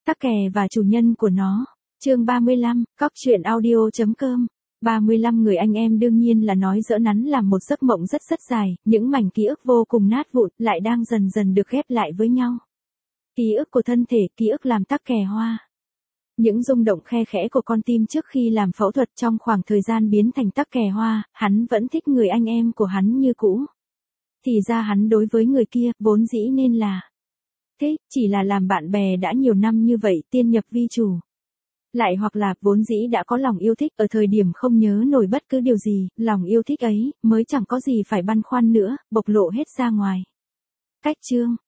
Tắc kè và chủ nhân của nó. Chương 35, Cóc truyện audio.com. 35 người anh em đương nhiên là nói giỡn, nắn làm một giấc mộng rất dài, những mảnh ký ức vô cùng nát vụn lại đang dần dần được ghép lại với nhau. Ký ức của thân thể, ký ức làm tắc kè hoa. Những rung động khe khẽ của con tim trước khi làm phẫu thuật trong khoảng thời gian biến thành tắc kè hoa, hắn vẫn thích người anh em của hắn như cũ. Thì ra hắn đối với người kia, vốn dĩ nên là thế, chỉ là làm bạn bè đã nhiều năm như vậy, tiên nhập vi chủ. Lại hoặc là, vốn dĩ đã có lòng yêu thích, ở thời điểm không nhớ nổi bất cứ điều gì, lòng yêu thích ấy, mới chẳng có gì phải băn khoăn nữa, bộc lộ hết ra ngoài. Cách chương